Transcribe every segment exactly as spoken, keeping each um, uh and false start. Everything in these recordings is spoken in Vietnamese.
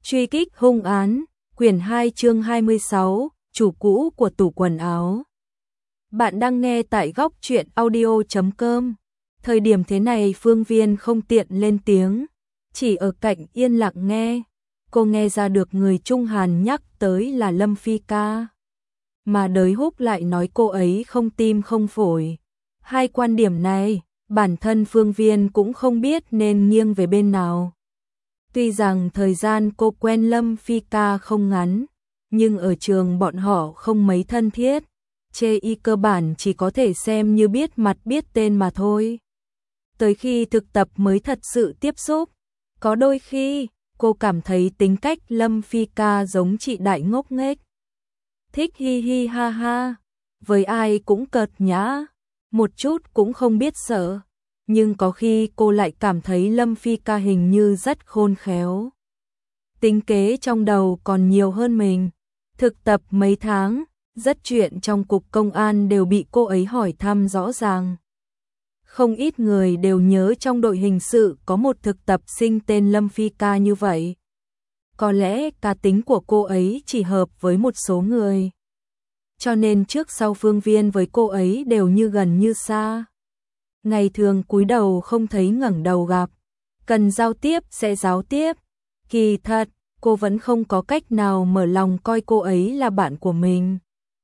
Truy kích hung án, quyển hai chương hai mươi sáu, chủ cũ của tủ quần áo. Bạn đang nghe tại góc truyện audio chấm com. Thời điểm thế này Phương Viên không tiện lên tiếng, chỉ ở cạnh yên lặng nghe. Cô nghe ra được người Trung Hàn nhắc tới là Lâm Phi Ca, mà Đới Húc lại nói cô ấy không tim không phổi. Hai quan điểm này, bản thân Phương Viên cũng không biết nên nghiêng về bên nào. Tuy rằng thời gian cô quen Lâm Phi Ca không ngắn, nhưng ở trường bọn họ không mấy thân thiết, chê y cơ bản chỉ có thể xem như biết mặt biết tên mà thôi. Tới khi thực tập mới thật sự tiếp xúc, có đôi khi cô cảm thấy tính cách Lâm Phi Ca giống chị đại ngốc nghếch, thích hi hi ha ha, với ai cũng cợt nhã, một chút cũng không biết sợ. Nhưng có khi cô lại cảm thấy Lâm Phi Ca hình như rất khôn khéo, tính kế trong đầu còn nhiều hơn mình. Thực tập mấy tháng, rất chuyện trong cục công an đều bị cô ấy hỏi thăm rõ ràng. Không ít người đều nhớ trong đội hình sự có một thực tập sinh tên Lâm Phi Ca như vậy. Có lẽ cá tính của cô ấy chỉ hợp với một số người, cho nên trước sau Phương Viên với cô ấy đều như gần như xa. Ngày thường cúi đầu không thấy ngẩng đầu gặp, cần giao tiếp sẽ giao tiếp. Kỳ thật, cô vẫn không có cách nào mở lòng coi cô ấy là bạn của mình.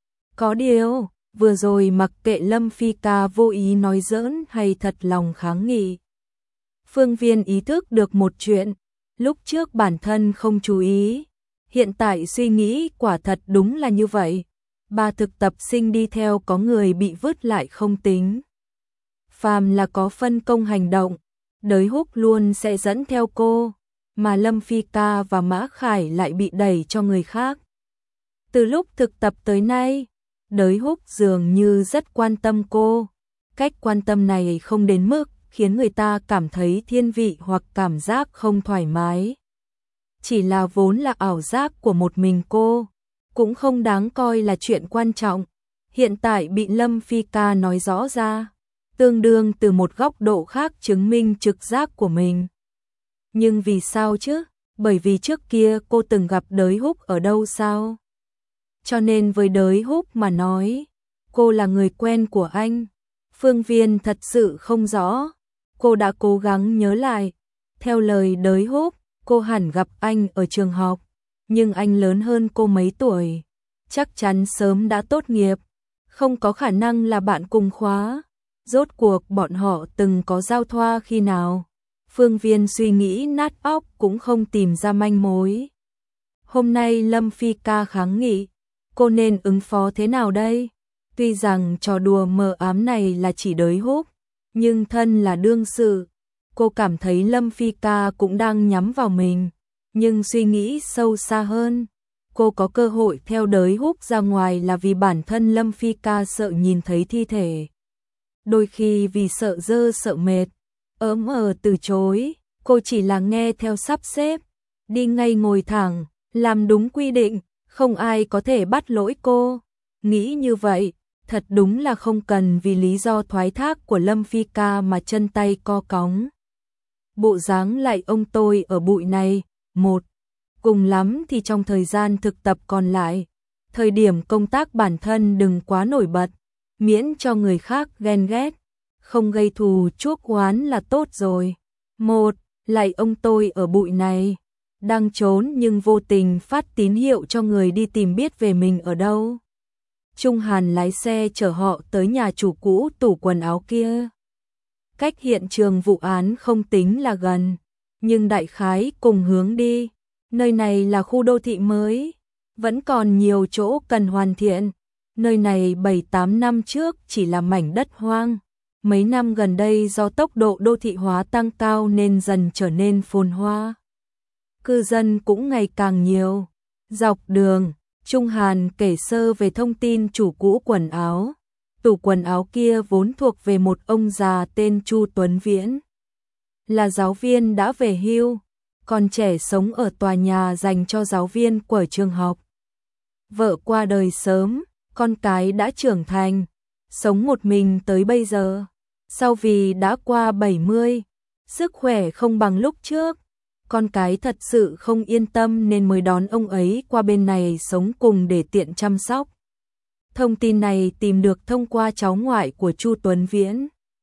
Có điều, vừa rồi mặc kệ Lâm Phi Ca vô ý nói giỡn hay thật lòng kháng nghị, Phương Viên ý thức được một chuyện, lúc trước bản thân không chú ý, hiện tại suy nghĩ quả thật đúng là như vậy. Ba thực tập sinh đi theo có người bị vứt lại không tính. Phàm là có phân công hành động, Đới Húc luôn sẽ dẫn theo cô, mà Lâm Phi Ca và Mã Khải lại bị đẩy cho người khác. Từ lúc thực tập tới nay, Đới Húc dường như rất quan tâm cô. Cách quan tâm này không đến mức khiến người ta cảm thấy thiên vị hoặc cảm giác không thoải mái. Chỉ là vốn là ảo giác của một mình cô, cũng không đáng coi là chuyện quan trọng. Hiện tại bị Lâm Phi Ca nói rõ ra, tương đương từ một góc độ khác chứng minh trực giác của mình. Nhưng vì sao chứ? Bởi vì trước kia cô từng gặp Đới Húc ở đâu sao? Cho nên với Đới Húc mà nói, cô là người quen của anh. Phương Viên thật sự không rõ. Cô đã cố gắng nhớ lại. Theo lời Đới Húc, cô hẳn gặp anh ở trường học, nhưng anh lớn hơn cô mấy tuổi, chắc chắn sớm đã tốt nghiệp, không có khả năng là bạn cùng khóa. Rốt cuộc bọn họ từng có giao thoa khi nào? Phương Viên suy nghĩ nát óc cũng không tìm ra manh mối. Hôm nay Lâm Phi Ca kháng nghị, cô nên ứng phó thế nào đây? Tuy rằng trò đùa mờ ám này là chỉ Đới Húc, nhưng thân là đương sự, cô cảm thấy Lâm Phi Ca cũng đang nhắm vào mình. Nhưng suy nghĩ sâu xa hơn, cô có cơ hội theo Đới Húc ra ngoài là vì bản thân Lâm Phi Ca sợ nhìn thấy thi thể. Đôi khi vì sợ dơ sợ mệt, ớm ờ từ chối, cô chỉ là nghe theo sắp xếp, đi ngay ngồi thẳng, làm đúng quy định, không ai có thể bắt lỗi cô. Nghĩ như vậy, thật đúng là không cần vì lý do thoái thác của Lâm Phi Ca mà chân tay co cóng. Bộ dáng lại ông tôi ở bụi này, một, cùng lắm thì trong thời gian thực tập còn lại, thời điểm công tác bản thân đừng quá nổi bật, miễn cho người khác ghen ghét, không gây thù chuốc oán là tốt rồi. Một, lại ông tôi ở bụi này, đang trốn nhưng vô tình phát tín hiệu cho người đi tìm biết về mình ở đâu. Trung Hàn lái xe chở họ tới nhà chủ cũ tủ quần áo kia. Cách hiện trường vụ án không tính là gần, nhưng đại khái cùng hướng đi. Nơi này là khu đô thị mới, vẫn còn nhiều chỗ cần hoàn thiện. Nơi này bảy tám năm trước chỉ là mảnh đất hoang. Mấy năm gần đây do tốc độ đô thị hóa tăng cao nên dần trở nên phồn hoa. Cư dân cũng ngày càng nhiều. Dọc đường, Trung Hàn kể sơ về thông tin chủ cũ quần áo. Tủ quần áo kia vốn thuộc về một ông già tên Chu Tuấn Viễn, là giáo viên đã về hưu, còn trẻ sống ở tòa nhà dành cho giáo viên của trường học. Vợ qua đời sớm, con cái đã trưởng thành, sống một mình tới bây giờ. Sau vì đã qua bảy mươi, sức khỏe không bằng lúc trước, con cái thật sự không yên tâm nên mới đón ông ấy qua bên này sống cùng để tiện chăm sóc. Thông tin này tìm được thông qua cháu ngoại của Chu Tuấn Viễn.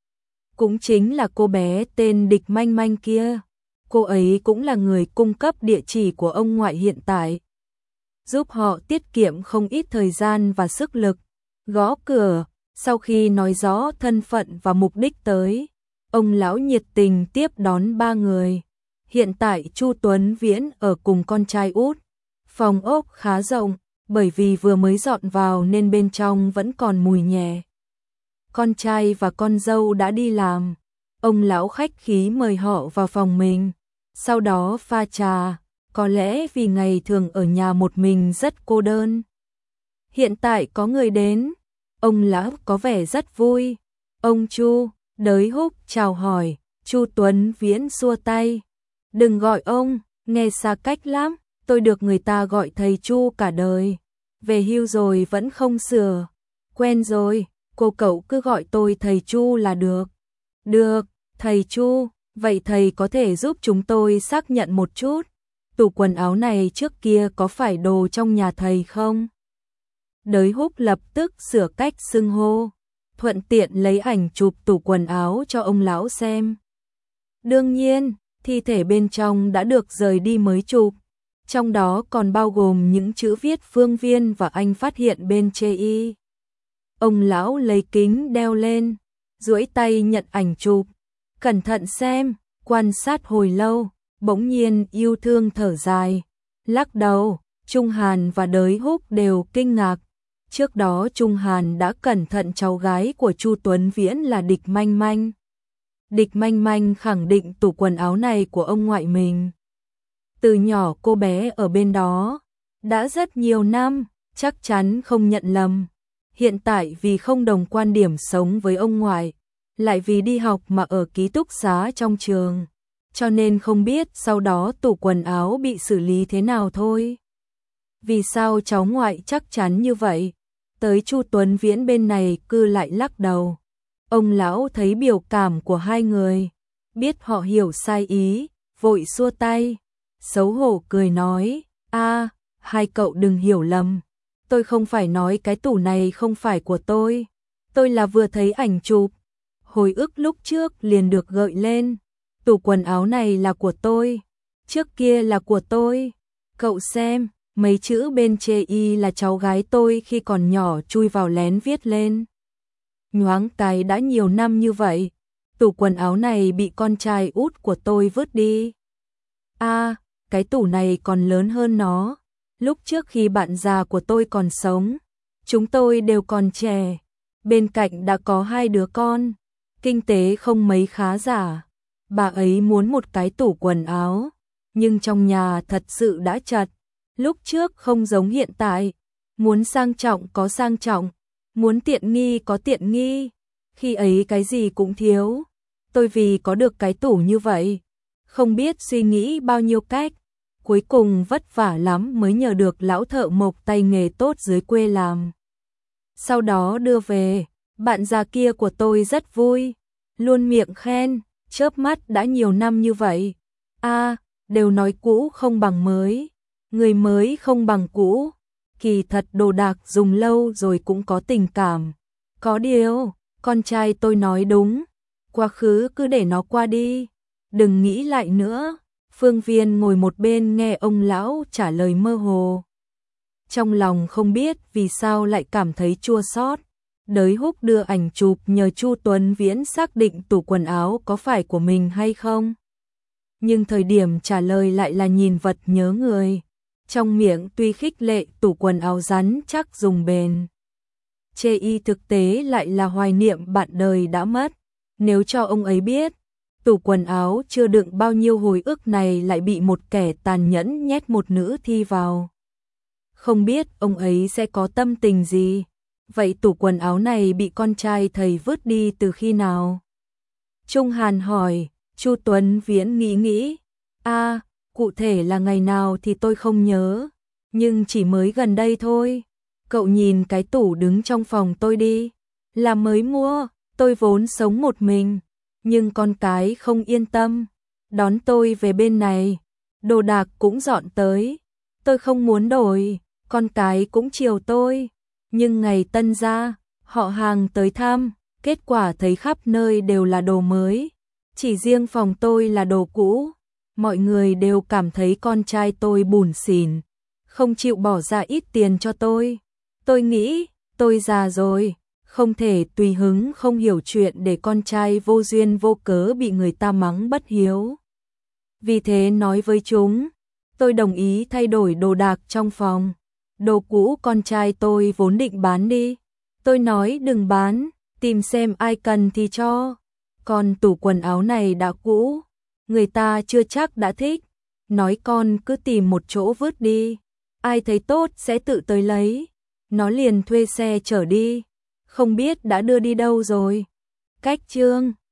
Cũng chính là cô bé tên Địch Manh Manh kia. Cô ấy cũng là người cung cấp địa chỉ của ông ngoại hiện tại, giúp họ tiết kiệm không ít thời gian và sức lực. Gõ cửa, sau khi nói rõ thân phận và mục đích tới, ông lão nhiệt tình tiếp đón ba người. Hiện tại Chu Tuấn Viễn ở cùng con trai út. Phòng ốc khá rộng, bởi vì vừa mới dọn vào nên bên trong vẫn còn mùi nhẹ. Con trai và con dâu đã đi làm. Ông lão khách khí mời họ vào phòng mình, sau đó pha trà, có lẽ vì ngày thường ở nhà một mình rất cô đơn. Hiện tại có người đến, ông lão có vẻ rất vui. Ông Chu, Đới Húc chào hỏi, Chu Tuấn Viễn xua tay. Đừng gọi ông, nghe xa cách lắm, tôi được người ta gọi thầy Chu cả đời. Về hưu rồi vẫn không sửa. Quen rồi, cô cậu cứ gọi tôi thầy Chu là được. Được, thầy Chu, vậy thầy có thể giúp chúng tôi xác nhận một chút. Tủ quần áo này trước kia có phải đồ trong nhà thầy không? Đới Húc lập tức sửa cách xưng hô, thuận tiện lấy ảnh chụp tủ quần áo cho ông lão xem. Đương nhiên, thi thể bên trong đã được rời đi mới chụp, trong đó còn bao gồm những chữ viết Phương Viên và anh phát hiện bên chê y. Ông lão lấy kính đeo lên, duỗi tay nhận ảnh chụp, cẩn thận xem, quan sát hồi lâu, bỗng nhiên yêu thương thở dài, lắc đầu. Trung Hàn và Đới Húc đều kinh ngạc. Trước đó Trung Hàn đã cẩn thận cháu gái của Chu Tuấn Viễn là Địch Manh Manh. Địch Manh Manh khẳng định tủ quần áo này của ông ngoại mình. Từ nhỏ cô bé ở bên đó, đã rất nhiều năm, chắc chắn không nhận lầm. Hiện tại vì không đồng quan điểm sống với ông ngoại, lại vì đi học mà ở ký túc xá trong trường, cho nên không biết sau đó tủ quần áo bị xử lý thế nào thôi. Vì sao cháu ngoại chắc chắn như vậy? Tới Chu Tuấn Viễn bên này cứ lại lắc đầu. Ông lão thấy biểu cảm của hai người, biết họ hiểu sai ý, vội xua tay, xấu hổ cười nói, a, hai cậu đừng hiểu lầm, tôi không phải nói cái tủ này không phải của tôi, tôi là vừa thấy ảnh chụp, hồi ức lúc trước liền được gợi lên, tủ quần áo này là của tôi, trước kia là của tôi, cậu xem, mấy chữ bên chê y là cháu gái tôi khi còn nhỏ chui vào lén viết lên. Nhoáng cái đã nhiều năm như vậy, tủ quần áo này bị con trai út của tôi vứt đi. A, à, cái tủ này còn lớn hơn nó. Lúc trước khi bạn già của tôi còn sống, chúng tôi đều còn trẻ, bên cạnh đã có hai đứa con, kinh tế không mấy khá giả. Bà ấy muốn một cái tủ quần áo, nhưng trong nhà thật sự đã chật. Lúc trước không giống hiện tại, muốn sang trọng có sang trọng, muốn tiện nghi có tiện nghi, khi ấy cái gì cũng thiếu. Tôi vì có được cái tủ như vậy, không biết suy nghĩ bao nhiêu cách, cuối cùng vất vả lắm mới nhờ được lão thợ mộc tay nghề tốt dưới quê làm. Sau đó đưa về, bạn già kia của tôi rất vui, luôn miệng khen, chớp mắt đã nhiều năm như vậy. A, à, đều nói cũ không bằng mới, người mới không bằng cũ. Kỳ thật đồ đạc dùng lâu rồi cũng có tình cảm. Có điều, con trai tôi nói đúng, quá khứ cứ để nó qua đi, đừng nghĩ lại nữa. Phương Viên ngồi một bên nghe ông lão trả lời mơ hồ. Trong lòng không biết vì sao lại cảm thấy chua xót. Đới Húc đưa ảnh chụp nhờ Chu Tuấn Viễn xác định tủ quần áo có phải của mình hay không. Nhưng thời điểm trả lời lại là nhìn vật nhớ người. Trong miệng tuy khích lệ tủ quần áo rắn chắc dùng bền, chê y thực tế lại là hoài niệm bạn đời đã mất. Nếu cho ông ấy biết, tủ quần áo chưa đựng bao nhiêu hồi ức này lại bị một kẻ tàn nhẫn nhét một nữ thi vào, không biết ông ấy sẽ có tâm tình gì. Vậy tủ quần áo này bị con trai thầy vứt đi từ khi nào? Trung Hàn hỏi. Chu Tuấn Viễn nghĩ nghĩ, a, à, cụ thể là ngày nào thì tôi không nhớ, nhưng chỉ mới gần đây thôi. Cậu nhìn cái tủ đứng trong phòng tôi đi, là mới mua. Tôi vốn sống một mình, nhưng con cái không yên tâm, đón tôi về bên này, đồ đạc cũng dọn tới. Tôi không muốn đổi, con cái cũng chiều tôi. Nhưng ngày tân gia, họ hàng tới thăm, kết quả thấy khắp nơi đều là đồ mới. Chỉ riêng phòng tôi là đồ cũ. Mọi người đều cảm thấy con trai tôi bủn xỉn, không chịu bỏ ra ít tiền cho tôi. Tôi nghĩ, tôi già rồi, không thể tùy hứng không hiểu chuyện để con trai vô duyên vô cớ bị người ta mắng bất hiếu. Vì thế nói với chúng, tôi đồng ý thay đổi đồ đạc trong phòng. Đồ cũ con trai tôi vốn định bán đi. Tôi nói đừng bán, tìm xem ai cần thì cho. Còn tủ quần áo này đã cũ, người ta chưa chắc đã thích. Nói con cứ tìm một chỗ vứt đi, ai thấy tốt sẽ tự tới lấy. Nó liền thuê xe chở đi, không biết đã đưa đi đâu rồi. Cách chương